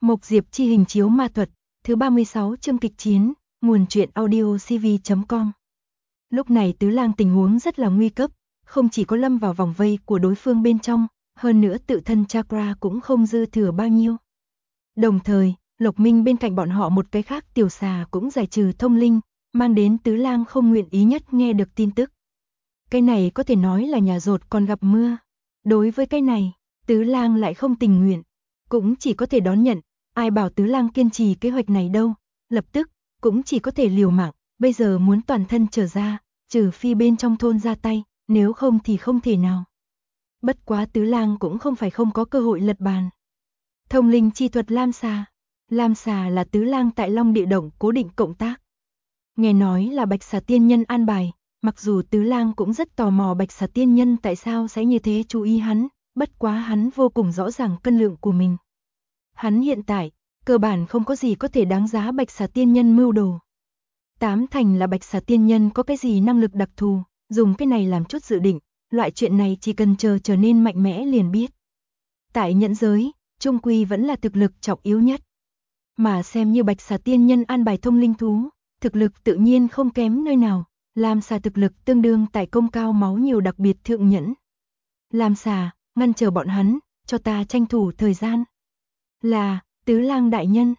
Mộc Diệp chi hình chiếu ma thuật, thứ 36 chương kịch chiến, nguồn truyện audio cv.com. Lúc này Tứ Lang tình huống rất là nguy cấp, không chỉ có lâm vào vòng vây của đối phương bên trong, hơn nữa tự thân chakra cũng không dư thừa bao nhiêu. Đồng thời, Lộc Minh bên cạnh bọn họ một cái khác tiểu xà cũng giải trừ thông linh, mang đến Tứ Lang không nguyện ý nhất nghe được tin tức. Cái này có thể nói là nhà dột còn gặp mưa. Đối với cái này, Tứ Lang lại không tình nguyện, cũng chỉ có thể đón nhận, ai bảo Tứ Lang kiên trì kế hoạch này đâu, lập tức, cũng chỉ có thể liều mạng, bây giờ muốn toàn thân trở ra, trừ phi bên trong thôn ra tay, nếu không thì không thể nào. Bất quá Tứ Lang cũng không phải không có cơ hội lật bàn. Thông linh chi thuật Lam xà là Tứ Lang tại Long Địa Động cố định cộng tác. Nghe nói là Bạch Xà Tiên Nhân an bài, mặc dù Tứ Lang cũng rất tò mò Bạch Xà Tiên Nhân tại sao sẽ như thế chú ý hắn, bất quá hắn vô cùng rõ ràng cân lượng của mình. Hắn hiện tại, cơ bản không có gì có thể đáng giá Bạch Xà Tiên Nhân mưu đồ. Tám thành là Bạch Xà Tiên Nhân có cái gì năng lực đặc thù, dùng cái này làm chút dự định, loại chuyện này chỉ cần trở nên mạnh mẽ liền biết. Tại nhẫn giới, trung quy vẫn là thực lực trọng yếu nhất. Mà xem như Bạch Xà Tiên Nhân an bài thông linh thú, thực lực tự nhiên không kém nơi nào, Lam xà thực lực tương đương tại công cao máu nhiều đặc biệt thượng nhẫn. Lam xà, ngăn chờ bọn hắn, cho ta tranh thủ thời gian. Là, Tứ Lang đại nhân.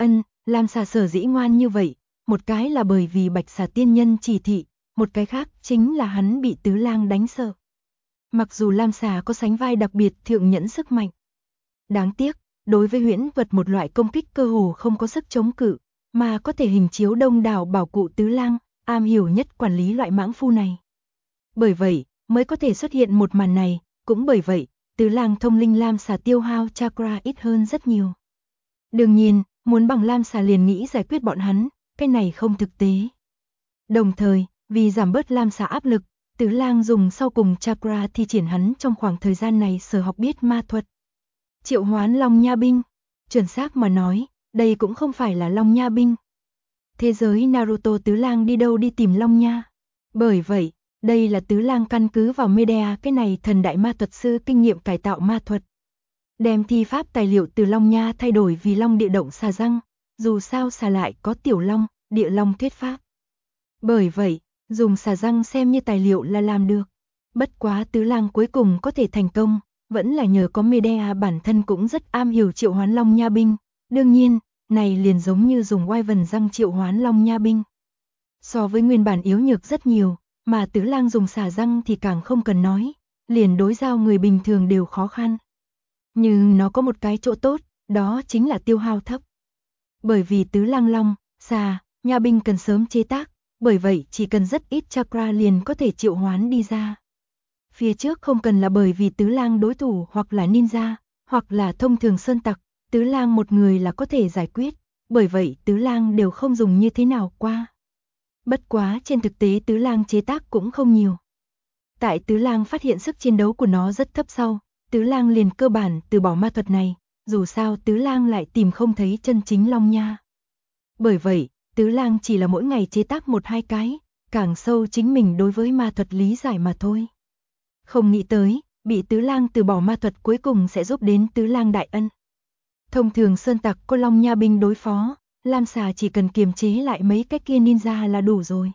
Lam xà sở dĩ ngoan như vậy, một cái là bởi vì Bạch Xà Tiên Nhân chỉ thị, một cái khác chính là hắn bị Tứ Lang đánh sợ. Mặc dù Lam xà có sánh vai đặc biệt thượng nhẫn sức mạnh, đáng tiếc, đối với huyễn vật một loại công kích cơ hồ không có sức chống cự, mà có thể hình chiếu đông đảo bảo cụ Tứ Lang, am hiểu nhất quản lý loại mãng phu này. Bởi vậy, mới có thể xuất hiện một màn này, cũng bởi vậy, Tứ Lang thông linh Lam xà tiêu hao chakra ít hơn rất nhiều. Đương nhiên, muốn bằng Lam xà liền nghĩ giải quyết bọn hắn, cái này không thực tế. Đồng thời, vì giảm bớt Lam xà áp lực, Tứ Lang dùng sau cùng chakra thi triển hắn trong khoảng thời gian này sở học biết ma thuật. Triệu hoán Long Nha binh, chuẩn xác mà nói, đây cũng không phải là Long Nha binh. Thế giới Naruto Tứ Lang đi đâu đi tìm Long Nha. Bởi vậy, đây là Tứ Lang căn cứ vào Medea cái này thần đại ma thuật sư kinh nghiệm cải tạo ma thuật. Đem thi pháp tài liệu từ Long Nha thay đổi vì Long Địa Động xà răng, dù sao xà lại có tiểu long, địa long thuyết pháp. Bởi vậy, dùng xà răng xem như tài liệu là làm được. Bất quá Tứ Lang cuối cùng có thể thành công, vẫn là nhờ có Medea bản thân cũng rất am hiểu triệu hoán Long Nha binh. Đương nhiên, này liền giống như dùng oai vần răng triệu hoán Long Nha binh. So với nguyên bản yếu nhược rất nhiều, mà Tứ Lang dùng xà răng thì càng không cần nói, liền đối giao người bình thường đều khó khăn. Nhưng nó có một cái chỗ tốt, đó chính là tiêu hao thấp. Bởi vì Tứ Lang Long, xà, Nha binh cần sớm chế tác, bởi vậy chỉ cần rất ít chakra liền có thể triệu hoán đi ra. Phía trước không cần là bởi vì Tứ Lang đối thủ hoặc là ninja, hoặc là thông thường sơn tặc, Tứ Lang một người là có thể giải quyết, bởi vậy Tứ Lang đều không dùng như thế nào qua. Bất quá trên thực tế Tứ Lang chế tác cũng không nhiều. Tại Tứ Lang phát hiện sức chiến đấu của nó rất thấp sau, Tứ Lang liền cơ bản từ bỏ ma thuật này, dù sao Tứ Lang lại tìm không thấy chân chính Long Nha. Bởi vậy, Tứ Lang chỉ là mỗi ngày chế tác 1-2 cái, càng sâu chính mình đối với ma thuật lý giải mà thôi. Không nghĩ tới, bị Tứ Lang từ bỏ ma thuật cuối cùng sẽ giúp đến Tứ Lang đại ân. Thông thường sơn tặc có Long Nha binh đối phó, Lam xà chỉ cần kiềm chế lại mấy cái kia ninja là đủ rồi.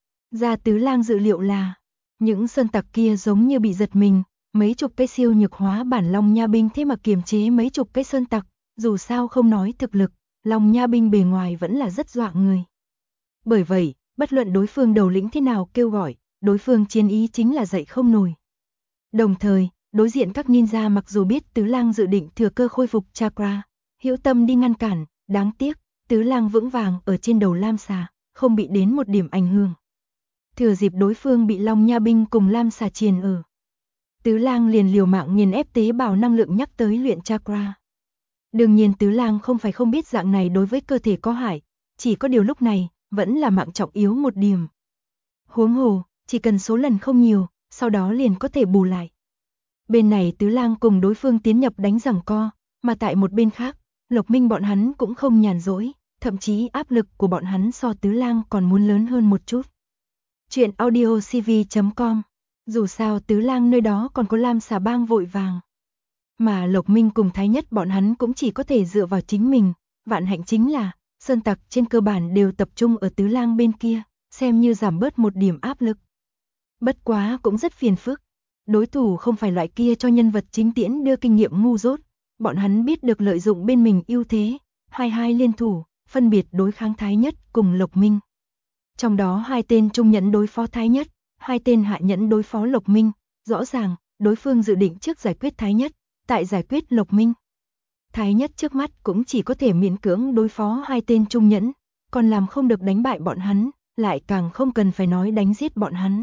Ra Tứ Lang dự liệu là, những sơn tặc kia giống như bị giật mình, mấy chục cái siêu nhược hóa bản Long Nha binh thế mà kiềm chế mấy chục cái sơn tặc, dù sao không nói thực lực, Long Nha binh bề ngoài vẫn là rất dọa người. Bởi vậy, bất luận đối phương đầu lĩnh thế nào kêu gọi, đối phương chiến ý chính là dậy không nổi. Đồng thời, đối diện các ninja mặc dù biết Tứ Lang dự định thừa cơ khôi phục chakra, hữu tâm đi ngăn cản, đáng tiếc, Tứ Lang vững vàng ở trên đầu Lam xà, không bị đến một điểm ảnh hưởng. Thừa dịp đối phương bị Long Nha binh cùng Lam xà triền ở, Tứ Lang liền liều mạng nghiền ép tế bào năng lượng nhắc tới luyện chakra. Đương nhiên Tứ Lang không phải không biết dạng này đối với cơ thể có hại, chỉ có điều lúc này, vẫn là mạng trọng yếu một điểm. Huống hồ, chỉ cần số lần không nhiều, sau đó liền có thể bù lại. Bên này Tứ Lang cùng đối phương tiến nhập đánh giằng co, mà tại một bên khác, Lộc Minh bọn hắn cũng không nhàn rỗi, thậm chí áp lực của bọn hắn so Tứ Lang còn muốn lớn hơn một chút. Chuyện audio cv.com. Dù sao Tứ Lang nơi đó còn có Lam xà bang vội vàng. Mà Lộc Minh cùng Thái Nhất bọn hắn cũng chỉ có thể dựa vào chính mình, vạn hạnh chính là, sơn tặc trên cơ bản đều tập trung ở Tứ Lang bên kia, xem như giảm bớt một điểm áp lực. Bất quá cũng rất phiền phức, đối thủ không phải loại kia cho nhân vật chính tiễn đưa kinh nghiệm ngu dốt, bọn hắn biết được lợi dụng bên mình ưu thế, hai liên thủ, phân biệt đối kháng Thái Nhất cùng Lộc Minh. Trong đó hai tên trung nhẫn đối phó Thái Nhất, hai tên hạ nhẫn đối phó Lộc Minh, rõ ràng, đối phương dự định trước giải quyết Thái Nhất, tại giải quyết Lộc Minh. Thái Nhất trước mắt cũng chỉ có thể miễn cưỡng đối phó hai tên trung nhẫn, còn làm không được đánh bại bọn hắn, lại càng không cần phải nói đánh giết bọn hắn.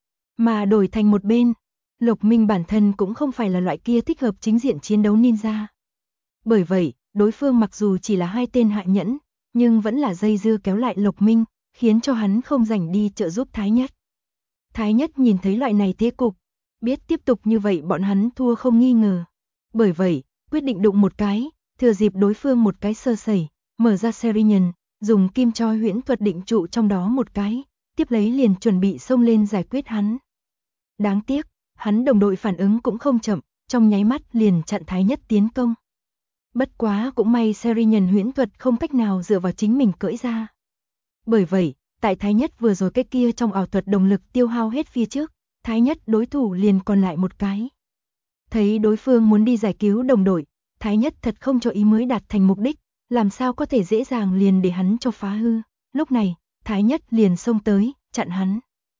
Mà đổi thành một bên, Lộc Minh bản thân cũng không phải là loại kia thích hợp chính diện chiến đấu ninja. Bởi vậy, đối phương mặc dù chỉ là hai tên hạ nhẫn, nhưng vẫn là dây dưa kéo lại Lộc Minh, khiến cho hắn không rảnh đi trợ giúp Thái Nhất. Thái Nhất nhìn thấy loại này thế cục, biết tiếp tục như vậy bọn hắn thua không nghi ngờ. Bởi vậy, quyết định đụng một cái, thừa dịp đối phương một cái sơ sẩy, mở ra Serinhân, dùng kim choi huyễn thuật định trụ trong đó một cái, tiếp lấy liền chuẩn bị xông lên giải quyết hắn. Đáng tiếc, hắn đồng đội phản ứng cũng không chậm, trong nháy mắt liền chặn Thái Nhất tiến công. Bất quá cũng may Serinhân huyễn thuật không cách nào dựa vào chính mình cưỡi ra. Bởi vậy, tại Thái Nhất vừa rồi cái kia trong ảo thuật động lực tiêu hao hết phía trước, Thái Nhất đối thủ liền còn lại một cái. Thấy đối phương muốn đi giải cứu đồng đội, Thái Nhất thật không cho ý mới đạt thành mục đích, làm sao có thể dễ dàng liền để hắn cho phá hư. Lúc này, Thái Nhất liền xông tới, chặn hắn.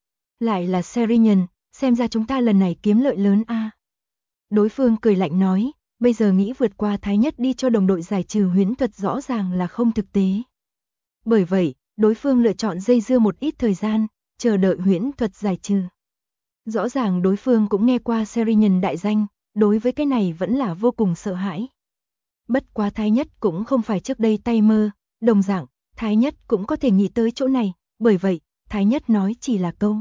Lại là Serinhân, xem ra chúng ta lần này kiếm lợi lớn a. Đối phương cười lạnh nói, bây giờ nghĩ vượt qua Thái Nhất đi cho đồng đội giải trừ huyễn thuật rõ ràng là không thực tế. Bởi vậy, đối phương lựa chọn dây dưa một ít thời gian, chờ đợi huyễn thuật giải trừ. Rõ ràng đối phương cũng nghe qua Serinhân đại danh, đối với cái này vẫn là vô cùng sợ hãi. Bất quá Thái Nhất cũng không phải trước đây tay mơ, đồng dạng, Thái Nhất cũng có thể nghĩ tới chỗ này, bởi vậy, Thái Nhất nói chỉ là câu.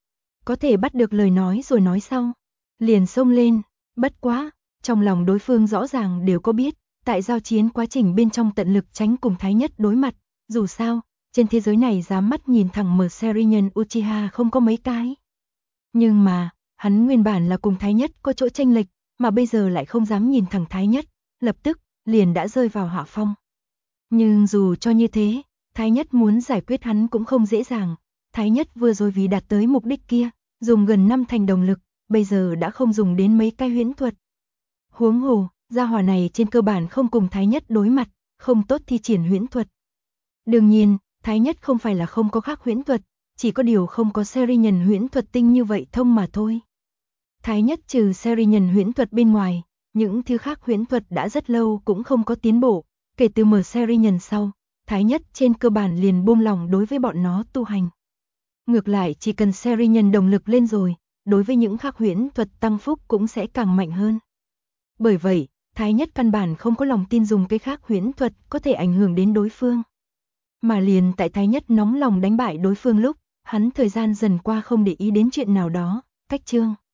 Có thể bắt được lời nói rồi nói sau, liền xông lên, bất quá, trong lòng đối phương rõ ràng đều có biết, tại giao chiến quá trình bên trong tận lực tránh cùng Thái Nhất đối mặt, dù sao, trên thế giới này dám mắt nhìn thẳng mở Serinhân Uchiha không có mấy cái. Nhưng mà, hắn nguyên bản là cùng Thái Nhất có chỗ chênh lệch, mà bây giờ lại không dám nhìn thẳng Thái Nhất, lập tức, liền đã rơi vào hạ phong. Nhưng dù cho như thế, Thái Nhất muốn giải quyết hắn cũng không dễ dàng, Thái Nhất vừa rồi vì đạt tới mục đích kia, dùng gần 5 thành đồng lực, bây giờ đã không dùng đến mấy cái huyễn thuật. Huống hồ, gia hỏa này trên cơ bản không cùng Thái Nhất đối mặt, không tốt thi triển huyễn thuật. Đương nhiên, Thái Nhất không phải là không có khác huyễn thuật, chỉ có điều không có Serinhân huyễn thuật tinh như vậy thông mà thôi. Thái Nhất trừ Serinhân huyễn thuật bên ngoài, những thứ khác huyễn thuật đã rất lâu cũng không có tiến bộ, kể từ mở Serinhân sau, Thái Nhất trên cơ bản liền buông lòng đối với bọn nó tu hành. Ngược lại chỉ cần Serinhân động lực lên rồi, đối với những khác huyễn thuật tăng phúc cũng sẽ càng mạnh hơn. Bởi vậy, Thái Nhất căn bản không có lòng tin dùng cái khác huyễn thuật có thể ảnh hưởng đến đối phương. Mà liền tại Thái Nhất nóng lòng đánh bại đối phương lúc, hắn thời gian dần qua không để ý đến chuyện nào đó, cách chương.